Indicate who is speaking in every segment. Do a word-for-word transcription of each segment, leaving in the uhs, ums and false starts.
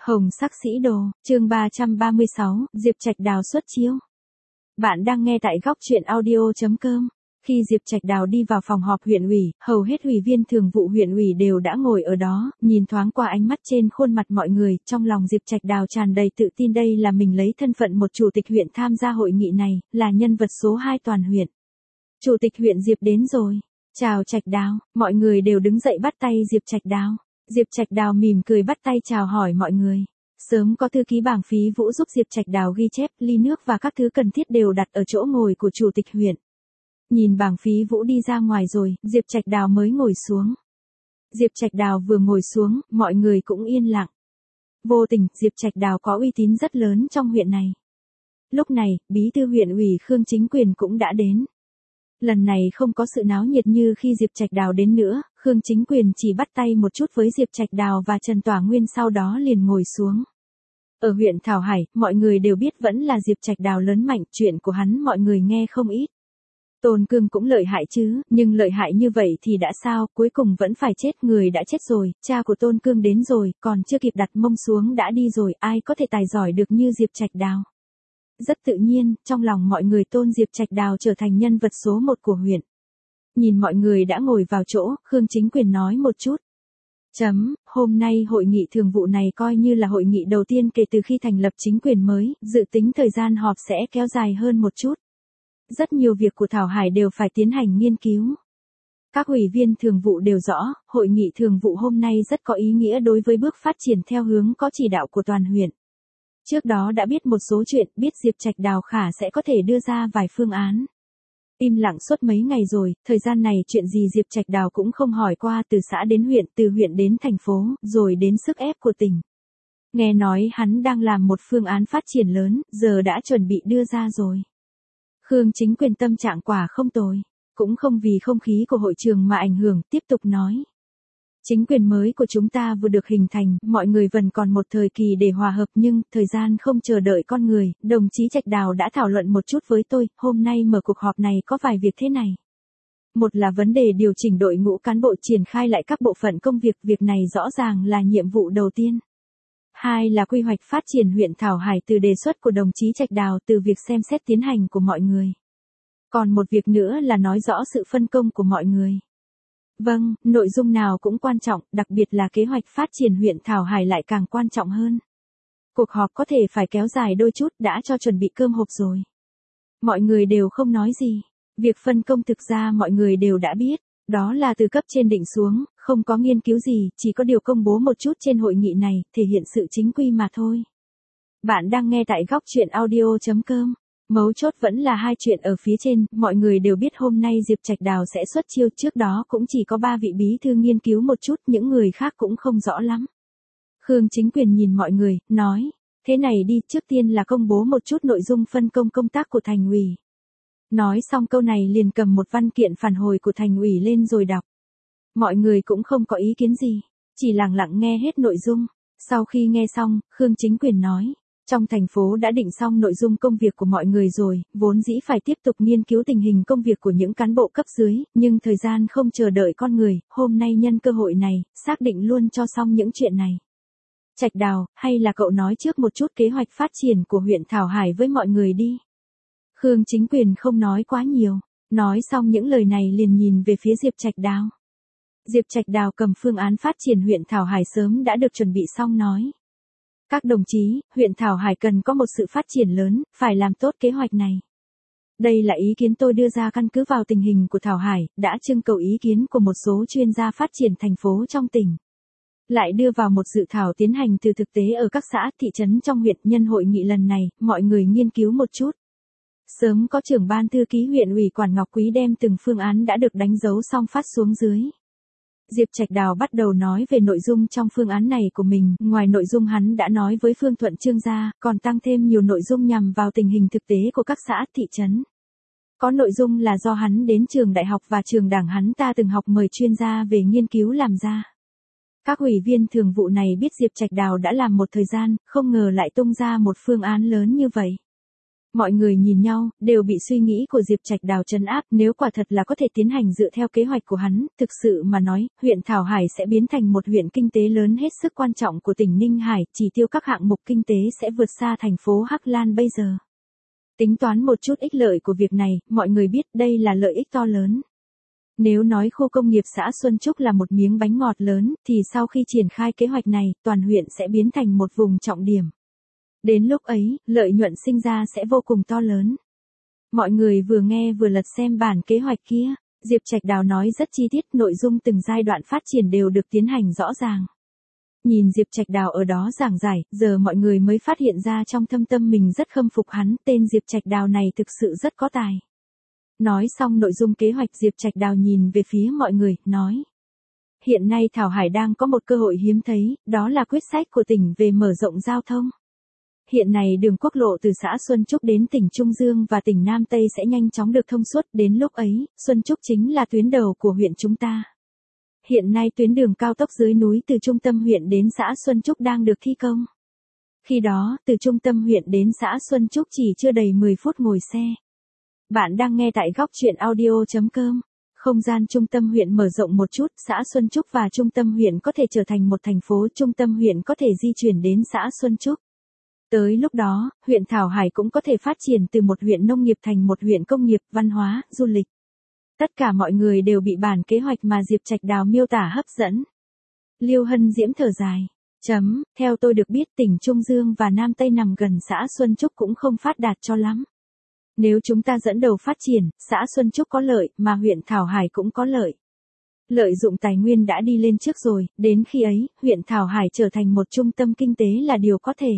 Speaker 1: Hồng sắc sĩ đồ, chương ba trăm ba mươi sáu, Diệp Trạch Đào xuất chiếu. Bạn đang nghe tại góc truyện audio chấm com. Khi Diệp Trạch Đào đi vào phòng họp huyện ủy, hầu hết ủy viên thường vụ huyện ủy đều đã ngồi ở đó, nhìn thoáng qua ánh mắt trên khuôn mặt mọi người, trong lòng Diệp Trạch Đào tràn đầy tự tin đây là mình lấy thân phận một chủ tịch huyện tham gia hội nghị này, là nhân vật số hai toàn huyện. Chủ tịch huyện Diệp đến rồi. Chào Trạch Đào, mọi người đều đứng dậy bắt tay Diệp Trạch Đào. Diệp Trạch Đào mỉm cười bắt tay chào hỏi mọi người. Sớm có thư ký bảng phí Vũ giúp Diệp Trạch Đào ghi chép, ly nước và các thứ cần thiết đều đặt ở chỗ ngồi của chủ tịch huyện. Nhìn bảng phí Vũ đi ra ngoài rồi, Diệp Trạch Đào mới ngồi xuống. Diệp Trạch Đào vừa ngồi xuống, mọi người cũng yên lặng. Vô tình, Diệp Trạch Đào có uy tín rất lớn trong huyện này. Lúc này, bí thư huyện ủy Khương Chính Quyền cũng đã đến. Lần này không có sự náo nhiệt như khi Diệp Trạch Đào đến nữa, Khương Chính Quyền chỉ bắt tay một chút với Diệp Trạch Đào và Trần Tỏa Nguyên sau đó liền ngồi xuống. Ở huyện Thảo Hải, mọi người đều biết vẫn là Diệp Trạch Đào lớn mạnh, chuyện của hắn mọi người nghe không ít. Tôn Cương cũng lợi hại chứ, nhưng lợi hại như vậy thì đã sao, cuối cùng vẫn phải chết, người đã chết rồi, cha của Tôn Cương đến rồi, còn chưa kịp đặt mông xuống đã đi rồi, ai có thể tài giỏi được như Diệp Trạch Đào. Rất tự nhiên, trong lòng mọi người tôn Diệp Trạch Đào trở thành nhân vật số một của huyện. Nhìn mọi người đã ngồi vào chỗ, Khương Chính Quyền nói một chút. Chấm, hôm nay hội nghị thường vụ này coi như là hội nghị đầu tiên kể từ khi thành lập chính quyền mới, dự tính thời gian họp sẽ kéo dài hơn một chút. Rất nhiều việc của Thảo Hải đều phải tiến hành nghiên cứu. Các ủy viên thường vụ đều rõ, hội nghị thường vụ hôm nay rất có ý nghĩa đối với bước phát triển theo hướng có chỉ đạo của toàn huyện. Trước đó đã biết một số chuyện, biết Diệp Trạch Đào khả sẽ có thể đưa ra vài phương án. Im lặng suốt mấy ngày rồi, thời gian này chuyện gì Diệp Trạch Đào cũng không hỏi qua, từ xã đến huyện, từ huyện đến thành phố, rồi đến sức ép của tỉnh. Nghe nói hắn đang làm một phương án phát triển lớn, giờ đã chuẩn bị đưa ra rồi. Khương Chính Quyền tâm trạng quả không tồi, cũng không vì không khí của hội trường mà ảnh hưởng, tiếp tục nói. Chính quyền mới của chúng ta vừa được hình thành, mọi người vẫn còn một thời kỳ để hòa hợp nhưng, thời gian không chờ đợi con người, đồng chí Trạch Đào đã thảo luận một chút với tôi, hôm nay mở cuộc họp này có vài việc thế này. Một là vấn đề điều chỉnh đội ngũ cán bộ triển khai lại các bộ phận công việc, việc này rõ ràng là nhiệm vụ đầu tiên. Hai là quy hoạch phát triển huyện Thảo Hải từ đề xuất của đồng chí Trạch Đào từ việc xem xét tiến hành của mọi người. Còn một việc nữa là nói rõ sự phân công của mọi người. Vâng, nội dung nào cũng quan trọng, đặc biệt là kế hoạch phát triển huyện Thảo Hải lại càng quan trọng hơn. Cuộc họp có thể phải kéo dài đôi chút, đã cho chuẩn bị cơm hộp rồi. Mọi người đều không nói gì. Việc phân công thực ra mọi người đều đã biết, đó là từ cấp trên định xuống, không có nghiên cứu gì, chỉ có điều công bố một chút trên hội nghị này, thể hiện sự chính quy mà thôi. Bạn đang nghe tại góc truyện audio chấm com. Mấu chốt vẫn là hai chuyện ở phía trên, mọi người đều biết hôm nay Diệp Trạch Đào sẽ xuất chiêu, trước đó cũng chỉ có ba vị bí thư nghiên cứu một chút, những người khác cũng không rõ lắm. Khương Chính Quyền nhìn mọi người, nói, thế này đi, trước tiên là công bố một chút nội dung phân công công tác của thành ủy. Nói xong câu này liền cầm một văn kiện phản hồi của thành ủy lên rồi đọc. Mọi người cũng không có ý kiến gì, chỉ lặng lặng nghe hết nội dung. Sau khi nghe xong, Khương Chính Quyền nói. Trong thành phố đã định xong nội dung công việc của mọi người rồi, vốn dĩ phải tiếp tục nghiên cứu tình hình công việc của những cán bộ cấp dưới, nhưng thời gian không chờ đợi con người, hôm nay nhân cơ hội này, xác định luôn cho xong những chuyện này. Trạch Đào, hay là cậu nói trước một chút kế hoạch phát triển của huyện Thảo Hải với mọi người đi. Khương Chính Quyền không nói quá nhiều, nói xong những lời này liền nhìn về phía Diệp Trạch Đào. Diệp Trạch Đào cầm phương án phát triển huyện Thảo Hải sớm đã được chuẩn bị xong nói. Các đồng chí, huyện Thảo Hải cần có một sự phát triển lớn, phải làm tốt kế hoạch này. Đây là ý kiến tôi đưa ra căn cứ vào tình hình của Thảo Hải, đã trưng cầu ý kiến của một số chuyên gia phát triển thành phố trong tỉnh. Lại đưa vào một dự thảo tiến hành từ thực tế ở các xã, thị trấn trong huyện. Nhân hội nghị lần này, mọi người nghiên cứu một chút. Sớm có trưởng ban thư ký huyện ủy Quản Ngọc Quý đem từng phương án đã được đánh dấu xong phát xuống dưới. Diệp Trạch Đào bắt đầu nói về nội dung trong phương án này của mình, ngoài nội dung hắn đã nói với Phương Thuận Trương ra, còn tăng thêm nhiều nội dung nhằm vào tình hình thực tế của các xã, thị trấn. Có nội dung là do hắn đến trường đại học và trường đảng hắn ta từng học mời chuyên gia về nghiên cứu làm ra. Các ủy viên thường vụ này biết Diệp Trạch Đào đã làm một thời gian, không ngờ lại tung ra một phương án lớn như vậy. Mọi người nhìn nhau, đều bị suy nghĩ của Diệp Trạch Đào trấn áp, nếu quả thật là có thể tiến hành dựa theo kế hoạch của hắn, thực sự mà nói, huyện Thảo Hải sẽ biến thành một huyện kinh tế lớn hết sức quan trọng của tỉnh Ninh Hải, chỉ tiêu các hạng mục kinh tế sẽ vượt xa thành phố Hắc Lan bây giờ. Tính toán một chút ích lợi của việc này, mọi người biết đây là lợi ích to lớn. Nếu nói khu công nghiệp xã Xuân Trúc là một miếng bánh ngọt lớn, thì sau khi triển khai kế hoạch này, toàn huyện sẽ biến thành một vùng trọng điểm. Đến lúc ấy, lợi nhuận sinh ra sẽ vô cùng to lớn. Mọi người vừa nghe vừa lật xem bản kế hoạch kia, Diệp Trạch Đào nói rất chi tiết, nội dung từng giai đoạn phát triển đều được tiến hành rõ ràng. Nhìn Diệp Trạch Đào ở đó giảng giải, giờ mọi người mới phát hiện ra trong thâm tâm mình rất khâm phục hắn, tên Diệp Trạch Đào này thực sự rất có tài. Nói xong nội dung kế hoạch, Diệp Trạch Đào nhìn về phía mọi người, nói. Hiện nay Thảo Hải đang có một cơ hội hiếm thấy, đó là quyết sách của tỉnh về mở rộng giao thông. Hiện nay đường quốc lộ từ xã Xuân Trúc đến tỉnh Trung Dương và tỉnh Nam Tây sẽ nhanh chóng được thông suốt, đến lúc ấy, Xuân Trúc chính là tuyến đầu của huyện chúng ta. Hiện nay tuyến đường cao tốc dưới núi từ trung tâm huyện đến xã Xuân Trúc đang được thi công. Khi đó, từ trung tâm huyện đến xã Xuân Trúc chỉ chưa đầy mười phút ngồi xe. Bạn đang nghe tại góc truyện audio chấm com. Không gian trung tâm huyện mở rộng một chút, xã Xuân Trúc và trung tâm huyện có thể trở thành một thành phố, trung tâm huyện có thể di chuyển đến xã Xuân Trúc. Tới lúc đó, huyện Thảo Hải cũng có thể phát triển từ một huyện nông nghiệp thành một huyện công nghiệp, văn hóa, du lịch. Tất cả mọi người đều bị bản kế hoạch mà Diệp Trạch Đào miêu tả hấp dẫn. Liêu Hân Diễm thở dài. Chấm, theo tôi được biết tỉnh Trung Dương và Nam Tây nằm gần xã Xuân Trúc cũng không phát đạt cho lắm. Nếu chúng ta dẫn đầu phát triển, xã Xuân Trúc có lợi, mà huyện Thảo Hải cũng có lợi. Lợi dụng tài nguyên đã đi lên trước rồi, đến khi ấy, huyện Thảo Hải trở thành một trung tâm kinh tế là điều có thể.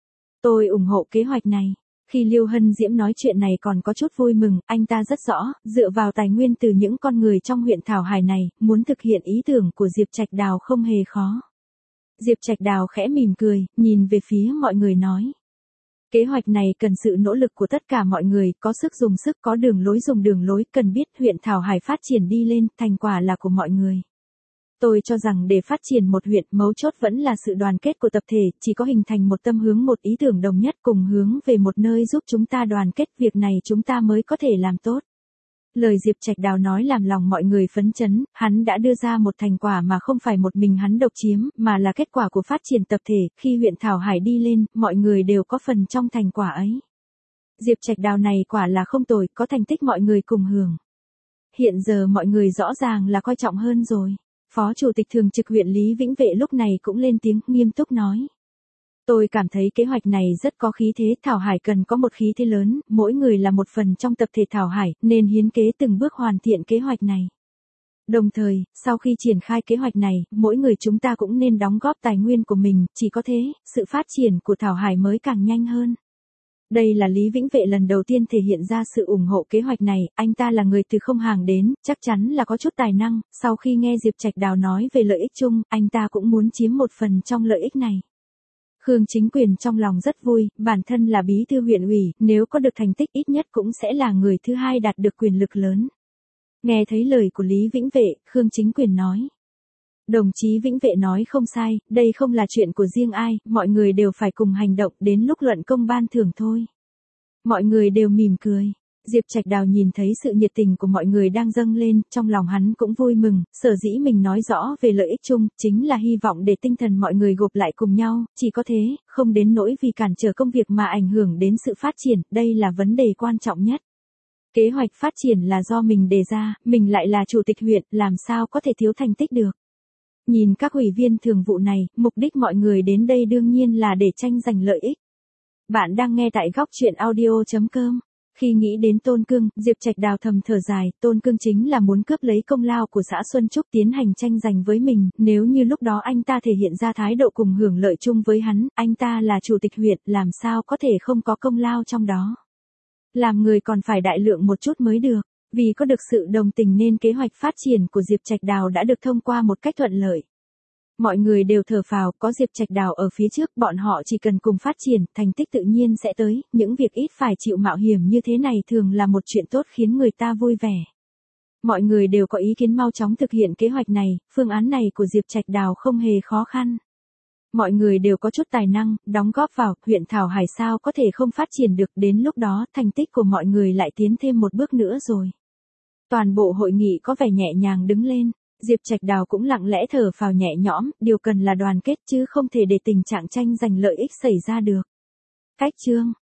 Speaker 1: Tôi ủng hộ kế hoạch này. Khi Liêu Hân Diễm nói chuyện này còn có chút vui mừng, anh ta rất rõ, dựa vào tài nguyên từ những con người trong huyện Thảo Hải này, muốn thực hiện ý tưởng của Diệp Trạch Đào không hề khó. Diệp Trạch Đào khẽ mỉm cười, nhìn về phía mọi người nói. Kế hoạch này cần sự nỗ lực của tất cả mọi người, có sức dùng sức, có đường lối dùng đường lối, cần biết huyện Thảo Hải phát triển đi lên, thành quả là của mọi người. Tôi cho rằng để phát triển một huyện, mấu chốt vẫn là sự đoàn kết của tập thể, chỉ có hình thành một tâm hướng, một ý tưởng đồng nhất cùng hướng về một nơi giúp chúng ta đoàn kết, việc này chúng ta mới có thể làm tốt. Lời Diệp Trạch Đào nói làm lòng mọi người phấn chấn, hắn đã đưa ra một thành quả mà không phải một mình hắn độc chiếm, mà là kết quả của phát triển tập thể, khi huyện Thảo Hải đi lên, mọi người đều có phần trong thành quả ấy. Diệp Trạch Đào này quả là không tồi, có thành tích mọi người cùng hưởng. Hiện giờ mọi người rõ ràng là coi trọng hơn rồi. Phó Chủ tịch Thường trực huyện Lý Vĩnh Vệ lúc này cũng lên tiếng, nghiêm túc nói. Tôi cảm thấy kế hoạch này rất có khí thế, Thảo Hải cần có một khí thế lớn, mỗi người là một phần trong tập thể Thảo Hải, nên hiến kế từng bước hoàn thiện kế hoạch này. Đồng thời, sau khi triển khai kế hoạch này, mỗi người chúng ta cũng nên đóng góp tài nguyên của mình, chỉ có thế, sự phát triển của Thảo Hải mới càng nhanh hơn. Đây là Lý Vĩnh Vệ lần đầu tiên thể hiện ra sự ủng hộ kế hoạch này, anh ta là người từ không hàng đến, chắc chắn là có chút tài năng, sau khi nghe Diệp Trạch Đào nói về lợi ích chung, anh ta cũng muốn chiếm một phần trong lợi ích này. Khương Chính Quyền trong lòng rất vui, bản thân là bí thư huyện ủy, nếu có được thành tích ít nhất cũng sẽ là người thứ hai đạt được quyền lực lớn. Nghe thấy lời của Lý Vĩnh Vệ, Khương Chính Quyền nói. Đồng chí Vĩnh Vệ nói không sai, đây không là chuyện của riêng ai, mọi người đều phải cùng hành động, đến lúc luận công ban thưởng thôi. Mọi người đều mỉm cười. Diệp Trạch Đào nhìn thấy sự nhiệt tình của mọi người đang dâng lên, trong lòng hắn cũng vui mừng, sở dĩ mình nói rõ về lợi ích chung, chính là hy vọng để tinh thần mọi người gộp lại cùng nhau, chỉ có thế, không đến nỗi vì cản trở công việc mà ảnh hưởng đến sự phát triển, đây là vấn đề quan trọng nhất. Kế hoạch phát triển là do mình đề ra, mình lại là chủ tịch huyện, làm sao có thể thiếu thành tích được. Nhìn các ủy viên thường vụ này, mục đích mọi người đến đây đương nhiên là để tranh giành lợi ích. Bạn đang nghe tại góc truyện audio chấm com. Khi nghĩ đến Tôn Cương, Diệp Trạch Đào thầm thở dài, Tôn Cương chính là muốn cướp lấy công lao của xã Xuân Trúc tiến hành tranh giành với mình, nếu như lúc đó anh ta thể hiện ra thái độ cùng hưởng lợi chung với hắn, anh ta là chủ tịch huyện, làm sao có thể không có công lao trong đó. Làm người còn phải đại lượng một chút mới được, vì có được sự đồng tình nên kế hoạch phát triển của Diệp Trạch Đào đã được thông qua một cách thuận lợi. Mọi người đều thở phào, có Diệp Trạch Đào ở phía trước, bọn họ chỉ cần cùng phát triển, thành tích tự nhiên sẽ tới, những việc ít phải chịu mạo hiểm như thế này thường là một chuyện tốt khiến người ta vui vẻ. Mọi người đều có ý kiến mau chóng thực hiện kế hoạch này, phương án này của Diệp Trạch Đào không hề khó khăn. Mọi người đều có chút tài năng, đóng góp vào, huyện Thảo Hải sao có thể không phát triển được, đến lúc đó thành tích của mọi người lại tiến thêm một bước nữa rồi. Toàn bộ hội nghị có vẻ nhẹ nhàng đứng lên, Diệp Trạch Đào cũng lặng lẽ thở phào nhẹ nhõm, điều cần là đoàn kết chứ không thể để tình trạng tranh giành lợi ích xảy ra được. Cách chương